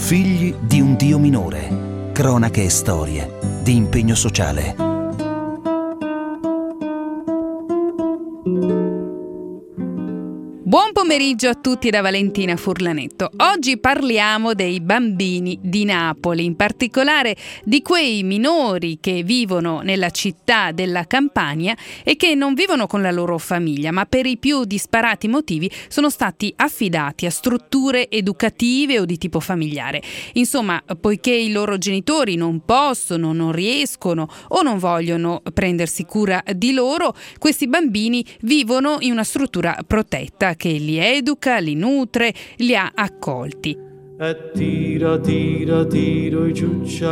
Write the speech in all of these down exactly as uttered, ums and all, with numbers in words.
Figli di un Dio minore. Cronache e storie di impegno sociale. Buon pomeriggio a tutti da Valentina Furlanetto. Oggi parliamo dei bambini di Napoli, in particolare di quei minori che vivono nella città della Campania e che non vivono con la loro famiglia, ma per i più disparati motivi sono stati affidati a strutture educative o di tipo familiare. Insomma, poiché i loro genitori non possono, non riescono o non vogliono prendersi cura di loro, questi bambini vivono in una struttura protetta che li educa, li nutre, li ha accolti. E tira, tira, tiro i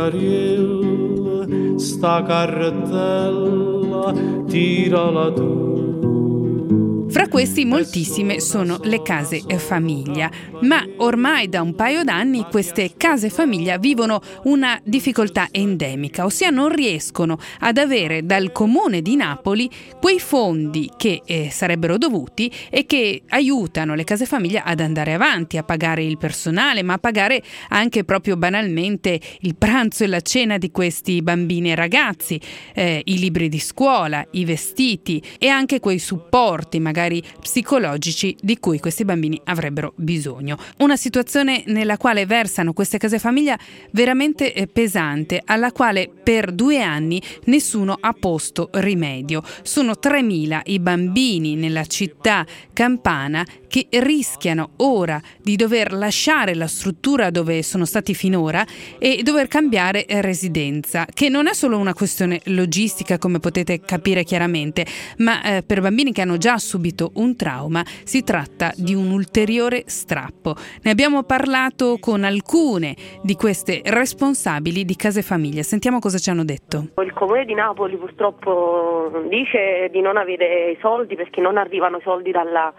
ciucciariel, sta carrettella, tirala tu. Fra questi moltissime sono le case famiglia, ma ormai da un paio d'anni queste case famiglia vivono una difficoltà endemica, ossia non riescono ad avere dal Comune di Napoli quei fondi che eh, sarebbero dovuti e che aiutano le case famiglia ad andare avanti, a pagare il personale, ma a pagare anche proprio banalmente il pranzo e la cena di questi bambini e ragazzi, eh, i libri di scuola, i vestiti e anche quei supporti magari psicologici di cui questi bambini avrebbero bisogno. Una situazione nella quale versano queste case famiglia veramente pesante, alla quale per due anni nessuno ha posto rimedio. Sono tremila i bambini nella città campana che rischiano ora di dover lasciare la struttura dove sono stati finora e dover cambiare residenza, che non è solo una questione logistica, come potete capire chiaramente, ma eh, per bambini che hanno già subito un trauma si tratta di un ulteriore strappo. Ne abbiamo parlato con alcune di queste responsabili di case famiglia. Sentiamo cosa ci hanno detto. Il Comune di Napoli purtroppo dice di non avere soldi perché non arrivano soldi dalla,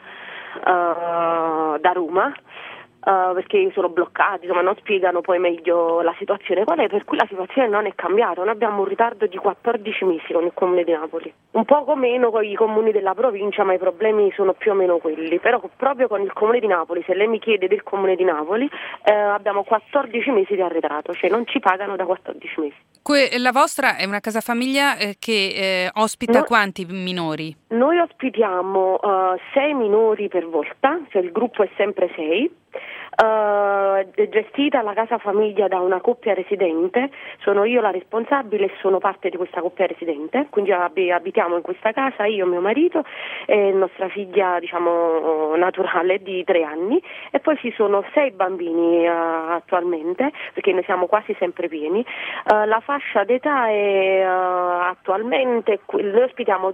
uh, da Roma. Uh, perché sono bloccati, insomma non spiegano poi meglio la situazione qual è, per cui la situazione non è cambiata. Noi abbiamo un ritardo di quattordici mesi con il Comune di Napoli, un poco meno con i comuni della provincia, ma i problemi sono più o meno quelli. Però proprio con il Comune di Napoli, se lei mi chiede del Comune di Napoli, eh, abbiamo quattordici mesi di arretrato, cioè non ci pagano da quattordici mesi. Que- la vostra è una casa famiglia eh, che eh, ospita no, quanti minori? Noi ospitiamo uh, sei minori per volta, cioè il gruppo è sempre sei. Uh, è gestita la casa famiglia da una coppia residente, sono io la responsabile e sono parte di questa coppia residente, quindi ab- abitiamo in questa casa io, mio marito e nostra figlia diciamo naturale di tre anni, e poi ci sono sei bambini uh, attualmente, perché noi siamo quasi sempre pieni. Uh, la fascia d'età è uh, attualmente, noi ospitiamo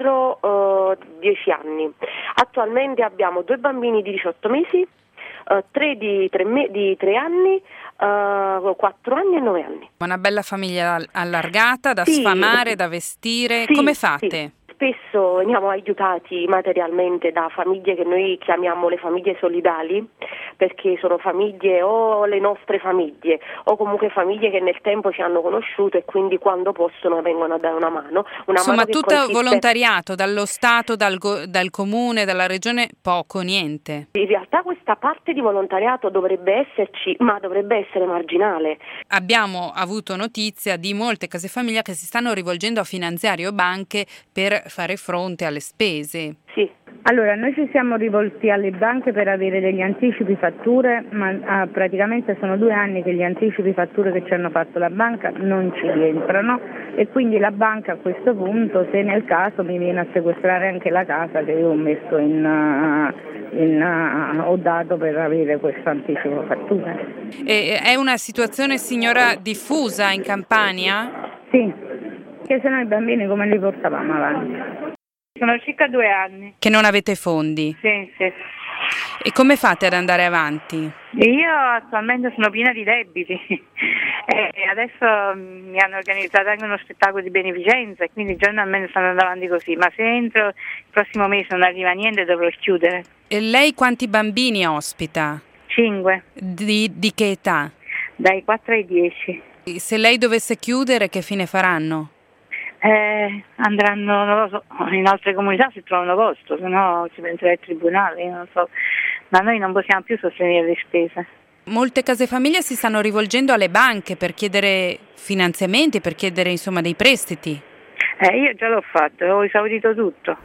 zero dieci anni, attualmente abbiamo due bambini di diciotto mesi, Uh, tre di tre, me- di tre anni, uh, quattro anni e nove anni. Una bella famiglia allargata, da sì, sfamare, da vestire. Sì, come fate? Sì. Spesso veniamo aiutati materialmente da famiglie che noi chiamiamo le famiglie solidali, perché sono famiglie o le nostre famiglie o comunque famiglie che nel tempo ci hanno conosciuto e quindi quando possono vengono a dare una mano. Una Insomma, mano che tutto consiste... volontariato, dallo Stato, dal, go- dal Comune, dalla Regione, poco, niente. In realtà questa parte di volontariato dovrebbe esserci, ma dovrebbe essere marginale. Abbiamo avuto notizia di molte case famiglia che si stanno rivolgendo a finanziari o banche per fare fronte alle spese. Sì. Allora, noi ci siamo rivolti alle banche per avere degli anticipi fatture, ma ah, praticamente sono due anni che gli anticipi fatture che ci hanno fatto la banca non ci rientrano e quindi la banca a questo punto, se nel caso, mi viene a sequestrare anche la casa che io ho messo in, uh, in uh, ho dato per avere questo anticipo fatture. E, è una situazione, signora, diffusa in Campania? Sì, che se no i bambini come li portavamo avanti? Sono circa due anni. Che non avete fondi? Sì, sì. E come fate ad andare avanti? Io attualmente sono piena di debiti e adesso mi hanno organizzato anche uno spettacolo di beneficenza e quindi giornalmente stanno andando avanti così, ma se entro il prossimo mese non arriva niente dovrò chiudere. E lei quanti bambini ospita? Cinque. Di, di che età? Dai quattro ai dieci. Se lei dovesse chiudere, che fine faranno? Eh, andranno, non lo so, in altre comunità si trovano posto, se no ci penserà il tribunale, io non so, ma noi non possiamo più sostenere le spese. Molte case famiglia si stanno rivolgendo alle banche per chiedere finanziamenti, per chiedere insomma dei prestiti. Eh, io già l'ho fatto, ho esaurito tutto.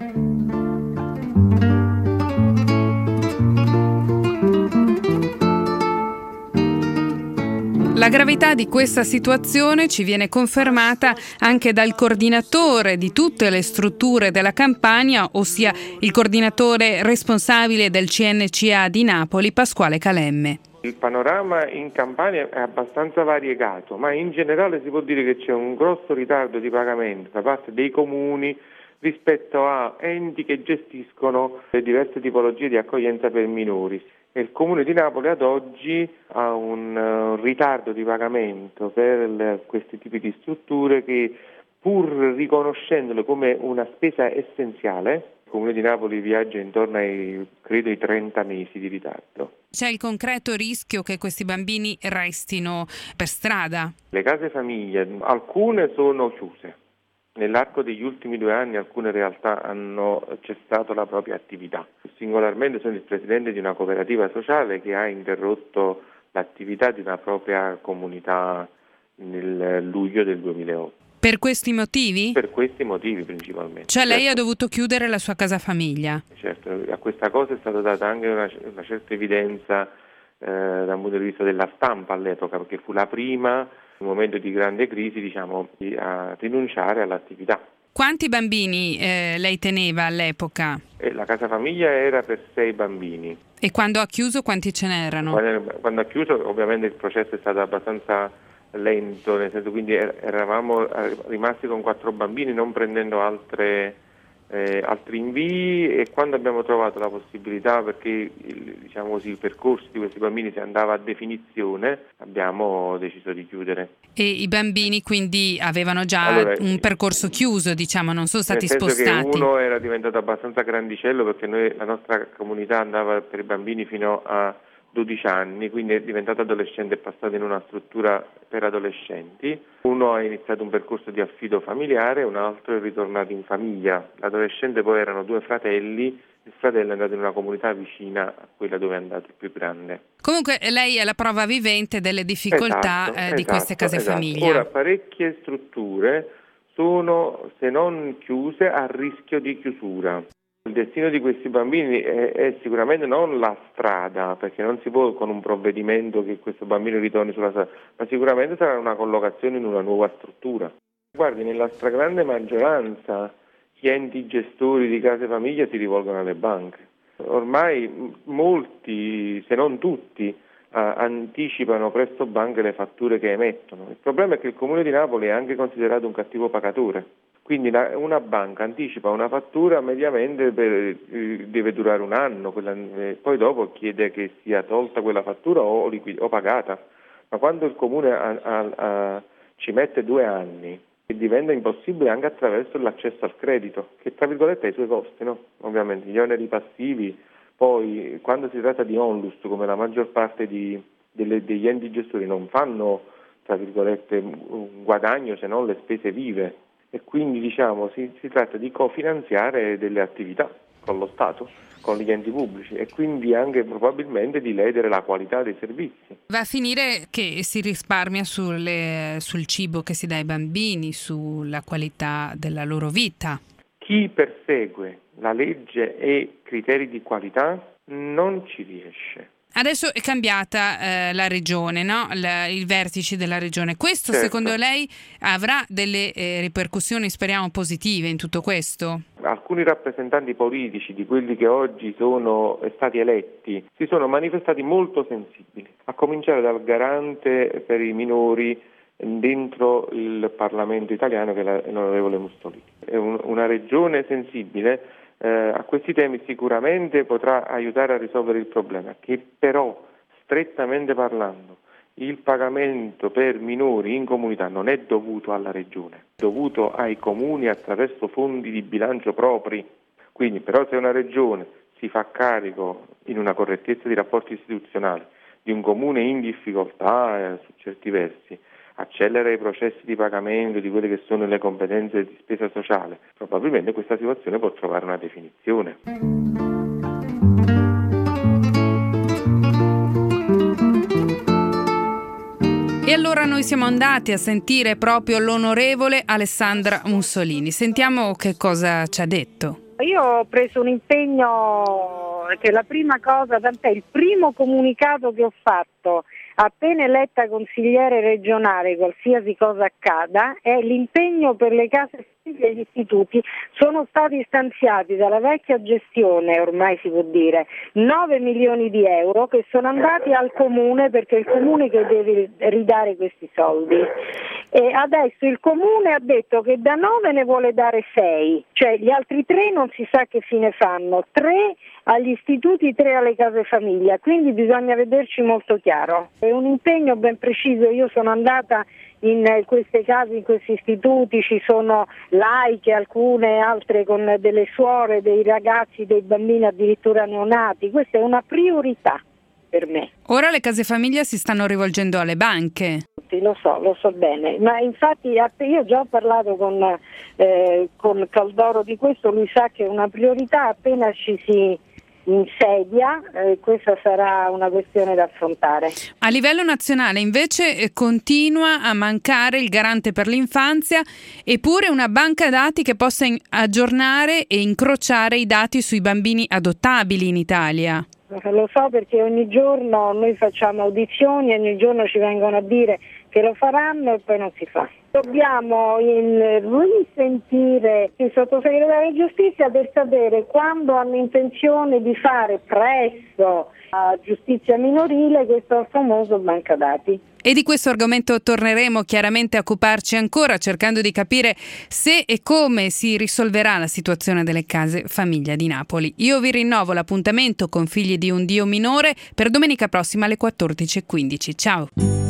La gravità di questa situazione ci viene confermata anche dal coordinatore di tutte le strutture della Campania, ossia il coordinatore responsabile del C N C A di Napoli, Pasquale Calemme. Il panorama in Campania è abbastanza variegato, ma in generale si può dire che c'è un grosso ritardo di pagamento da parte dei comuni rispetto a enti che gestiscono le diverse tipologie di accoglienza per minori. E il Comune di Napoli ad oggi ha un uh, ritardo di pagamento per le, questi tipi di strutture che, pur riconoscendole come una spesa essenziale, il Comune di Napoli viaggia intorno ai, credo, ai trenta mesi di ritardo. C'è il concreto rischio che questi bambini restino per strada? Le case famiglie, alcune sono chiuse. Nell'arco degli ultimi due anni alcune realtà hanno cessato la propria attività. Singolarmente sono il presidente di una cooperativa sociale che ha interrotto l'attività di una propria comunità nel luglio del duemilaotto. Per questi motivi? Per questi motivi principalmente. Cioè lei certo. ha dovuto chiudere la sua casa famiglia? Certo, a questa cosa è stata data anche una, una certa evidenza eh, dal punto di vista della stampa all'epoca, perché fu la prima, in un momento di grande crisi, diciamo, a rinunciare all'attività. Quanti bambini eh, lei teneva all'epoca? E la casa famiglia era per sei bambini. E quando ha chiuso quanti ce n'erano? Quando, quando ha chiuso ovviamente il processo è stato abbastanza lento, nel senso, quindi eravamo rimasti con quattro bambini non prendendo altre, eh, altri invii, e quando abbiamo trovato la possibilità, perché il, diciamo così, il percorso di questi bambini si andava a definizione, abbiamo deciso di chiudere. E i bambini quindi avevano già allora, un percorso chiuso, diciamo, non sono stati nel senso spostati? Che uno era diventato abbastanza grandicello, perché noi, la nostra comunità andava per i bambini fino a dodici anni, quindi è diventato adolescente e passato in una struttura per adolescenti. Uno ha iniziato un percorso di affido familiare, un altro è ritornato in famiglia. L'adolescente poi erano due fratelli, il fratello è andato in una comunità vicina a quella dove è andato il più grande. Comunque lei è la prova vivente delle difficoltà esatto, eh, esatto, di queste case esatto. famiglia. Ora, parecchie strutture sono, se non chiuse, a rischio di chiusura. Il destino di questi bambini è, è sicuramente non la strada, perché non si può con un provvedimento che questo bambino ritorni sulla strada, ma sicuramente sarà una collocazione in una nuova struttura. Guardi, nella stragrande maggioranza gli enti gestori di case famiglia si rivolgono alle banche. Ormai molti, se non tutti, eh, anticipano presso banche le fatture che emettono. Il problema è che il Comune di Napoli è anche considerato un cattivo pagatore. Quindi la, una banca anticipa una fattura mediamente per, eh, deve durare un anno, quella, eh, poi dopo chiede che sia tolta quella fattura o, liquid- o pagata. Ma quando il Comune a, a, a, ci mette due anni, diventa impossibile anche attraverso l'accesso al credito, che tra virgolette ha i suoi costi, no? Ovviamente gli oneri passivi, poi quando si tratta di onlus, come la maggior parte di, delle, degli enti gestori non fanno, tra virgolette, un guadagno se non le spese vive. E quindi diciamo si, si tratta di cofinanziare delle attività con lo Stato, con gli enti pubblici, e quindi anche probabilmente di ledere la qualità dei servizi. Va a finire che si risparmia sulle, sul cibo che si dà ai bambini, sulla qualità della loro vita. Chi persegue la legge e criteri di qualità non ci riesce. Adesso è cambiata eh, la regione, no? La, i vertici della regione. Questo certo. Secondo lei avrà delle eh, ripercussioni, speriamo, positive in tutto questo? Alcuni rappresentanti politici di quelli che oggi sono stati eletti si sono manifestati molto sensibili, a cominciare dal garante per i minori dentro il Parlamento italiano, che è l'onorevole Mussolini. È un, una regione sensibile. Eh, a questi temi sicuramente potrà aiutare a risolvere il problema, che però, strettamente parlando, il pagamento per minori in comunità non è dovuto alla regione, è dovuto ai comuni attraverso fondi di bilancio propri. Quindi però se una regione si fa carico, in una correttezza di rapporti istituzionali, di un comune in difficoltà eh, su certi versi, accelera i processi di pagamento di quelle che sono le competenze di spesa sociale, probabilmente questa situazione può trovare una definizione. E allora noi siamo andati a sentire proprio l'onorevole Alessandra Mussolini. Sentiamo che cosa ci ha detto. Io ho preso un impegno che la prima cosa, tant'è il primo comunicato che ho fatto appena eletta consigliere regionale, qualsiasi cosa accada, è l'impegno per le case e gli istituti. Sono stati stanziati dalla vecchia gestione, ormai si può dire, nove milioni di euro che sono andati al comune, perché è il comune che deve ridare questi soldi. E adesso il comune ha detto che da nove ne vuole dare sei, cioè gli altri tre non si sa che fine fanno, tre agli istituti, tre alle case famiglia, quindi bisogna vederci molto chiaro. È un impegno ben preciso. Io sono andata in queste case, in questi istituti, ci sono laiche, alcune altre con delle suore, dei ragazzi, dei bambini addirittura neonati. Questa è una priorità per me. Ora le case famiglia si stanno rivolgendo alle banche. Lo so, lo so bene, ma infatti io già ho parlato con, eh, con Caldoro di questo, lui sa che è una priorità, appena ci si insedia, eh, questa sarà una questione da affrontare. A livello nazionale invece eh, continua a mancare il garante per l'infanzia, eppure una banca dati che possa in- aggiornare e incrociare i dati sui bambini adottabili in Italia. Lo so, perché ogni giorno noi facciamo audizioni e ogni giorno ci vengono a dire che lo faranno e poi non si fa. Dobbiamo in, risentire il sottosegretario di giustizia per sapere quando hanno intenzione di fare presso la giustizia minorile questo famoso banca dati. E di questo argomento torneremo chiaramente a occuparci ancora, cercando di capire se e come si risolverà la situazione delle case famiglia di Napoli. Io vi rinnovo l'appuntamento con Figli di un Dio minore per domenica prossima alle quattordici e quindici. Ciao!